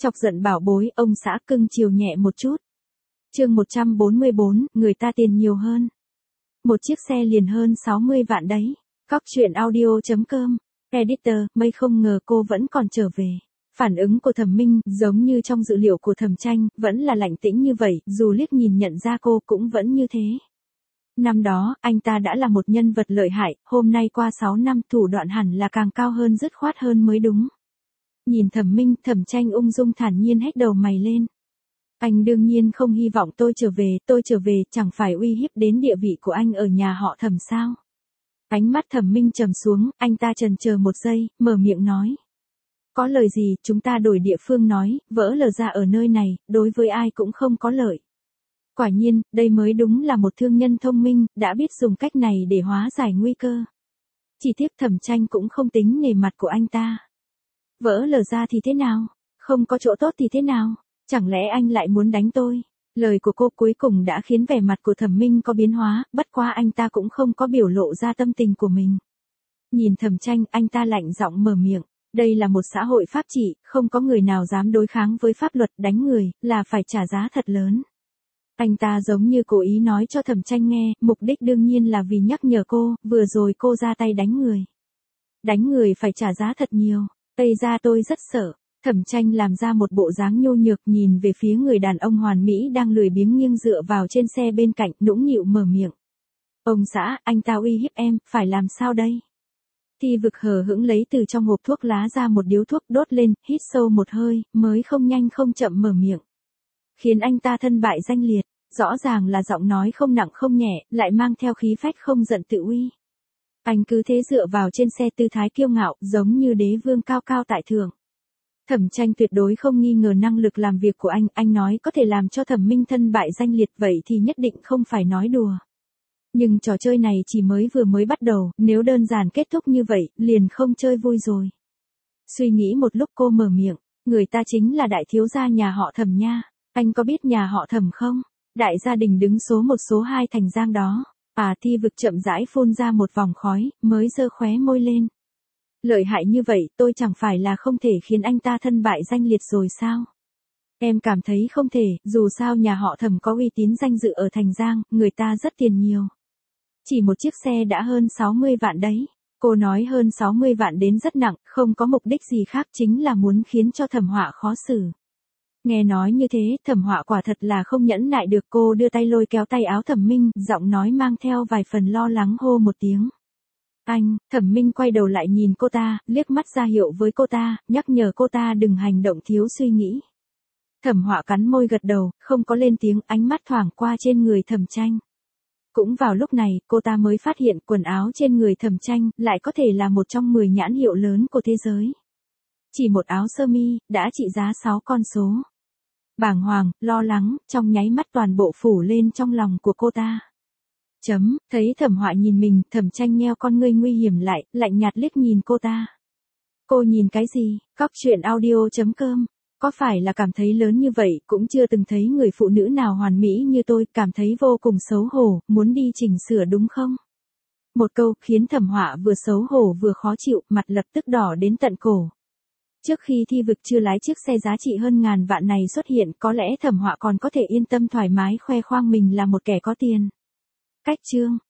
Chọc giận bảo bối, ông xã cưng chiều nhẹ một chút. Chương 144, người ta tiền nhiều hơn. Một chiếc xe liền hơn 60 vạn đấy. Cóc truyện audio.com. Editor, mây không ngờ cô vẫn còn trở về. Phản ứng của Thẩm Minh, giống như trong dự liệu của Thẩm Tranh, vẫn là lạnh tĩnh như vậy, dù liếc nhìn nhận ra cô cũng vẫn như thế. Năm đó, anh ta đã là một nhân vật lợi hại, hôm nay qua 6 năm thủ đoạn hẳn là càng cao hơn dứt khoát hơn mới đúng. Nhìn Thẩm Minh, Thẩm Tranh ung dung thản nhiên hét đầu mày lên. Anh đương nhiên không hy vọng tôi trở về chẳng phải uy hiếp đến địa vị của anh ở nhà họ Thẩm sao. Ánh mắt Thẩm Minh trầm xuống, anh ta chần chờ một giây, mở miệng nói. Có lời gì, chúng ta đổi địa phương nói, vỡ lở ra ở nơi này, đối với ai cũng không có lợi. Quả nhiên, đây mới đúng là một thương nhân thông minh, đã biết dùng cách này để hóa giải nguy cơ. Chỉ tiếc Thẩm Tranh cũng không tính nể mặt của anh ta. Vỡ lở ra thì thế nào? Không có chỗ tốt thì thế nào? Chẳng lẽ anh lại muốn đánh tôi? Lời của cô cuối cùng đã khiến vẻ mặt của Thẩm Minh có biến hóa, bất quá anh ta cũng không có biểu lộ ra tâm tình của mình. Nhìn Thẩm Tranh, anh ta lạnh giọng mở miệng. Đây là một xã hội pháp trị, không có người nào dám đối kháng với pháp luật, đánh người, là phải trả giá thật lớn. Anh ta giống như cố ý nói cho Thẩm Tranh nghe, mục đích đương nhiên là vì nhắc nhở cô, vừa rồi cô ra tay đánh người. Đánh người phải trả giá thật nhiều, Tây ra tôi rất sợ. Thẩm Tranh làm ra một bộ dáng nhô nhược nhìn về phía người đàn ông hoàn mỹ đang lười biếng nghiêng dựa vào trên xe bên cạnh, nũng nịu mở miệng. Ông xã, anh ta uy hiếp em, phải làm sao đây? Thi Vực hờ hững lấy từ trong hộp thuốc lá ra một điếu thuốc đốt lên, hít sâu một hơi, mới không nhanh không chậm mở miệng. Khiến anh ta thân bại danh liệt, rõ ràng là giọng nói không nặng không nhẹ, lại mang theo khí phách không giận tự uy. Anh cứ thế dựa vào trên xe tư thái kiêu ngạo, giống như đế vương cao cao tại thượng. Thẩm Tranh tuyệt đối không nghi ngờ năng lực làm việc của anh nói có thể làm cho Thẩm Minh thân bại danh liệt vậy thì nhất định không phải nói đùa. Nhưng trò chơi này chỉ vừa mới bắt đầu, nếu đơn giản kết thúc như vậy, liền không chơi vui rồi. Suy nghĩ một lúc cô mở miệng, người ta chính là đại thiếu gia nhà họ Thẩm nha, anh có biết nhà họ Thẩm không? Đại gia đình đứng số 1 số 2 Thành Giang đó. Thi Vực chậm rãi phun ra một vòng khói, mới giơ khóe môi lên. Lợi hại như vậy, tôi chẳng phải là không thể khiến anh ta thân bại danh liệt rồi sao? Em cảm thấy không thể, dù sao nhà họ Thẩm có uy tín danh dự ở Thành Giang, người ta rất tiền nhiều. Chỉ một chiếc xe đã hơn 60 vạn đấy. Cô nói hơn 60 vạn đến rất nặng, không có mục đích gì khác chính là muốn khiến cho Thẩm Họa khó xử. Nghe nói như thế, Thẩm Họa quả thật là không nhẫn nại được, cô đưa tay lôi kéo tay áo Thẩm Minh, giọng nói mang theo vài phần lo lắng hô một tiếng. Anh, Thẩm Minh quay đầu lại nhìn cô ta, liếc mắt ra hiệu với cô ta, nhắc nhở cô ta đừng hành động thiếu suy nghĩ. Thẩm Họa cắn môi gật đầu, không có lên tiếng, ánh mắt thoảng qua trên người Thẩm Tranh. Cũng vào lúc này, cô ta mới phát hiện quần áo trên người Thẩm Tranh lại có thể là một trong 10 nhãn hiệu lớn của thế giới. Chỉ một áo sơ mi, đã trị giá 6 con số. Bàng hoàng, lo lắng, trong nháy mắt toàn bộ phủ lên trong lòng của cô ta. Thấy Thẩm Họa nhìn mình, Thẩm Tranh nheo con ngươi nguy hiểm lại, lạnh nhạt liếc nhìn cô ta. Cô nhìn cái gì? Cóc truyện audio.com. Có phải là cảm thấy lớn như vậy, cũng chưa từng thấy người phụ nữ nào hoàn mỹ như tôi, cảm thấy vô cùng xấu hổ, muốn đi chỉnh sửa đúng không? Một câu khiến Thẩm Họa vừa xấu hổ vừa khó chịu, mặt lập tức đỏ đến tận cổ. Trước khi Thi Vực chưa lái chiếc xe giá trị hơn ngàn vạn này xuất hiện, có lẽ Thẩm Họa còn có thể yên tâm thoải mái khoe khoang mình là một kẻ có tiền. Cách chương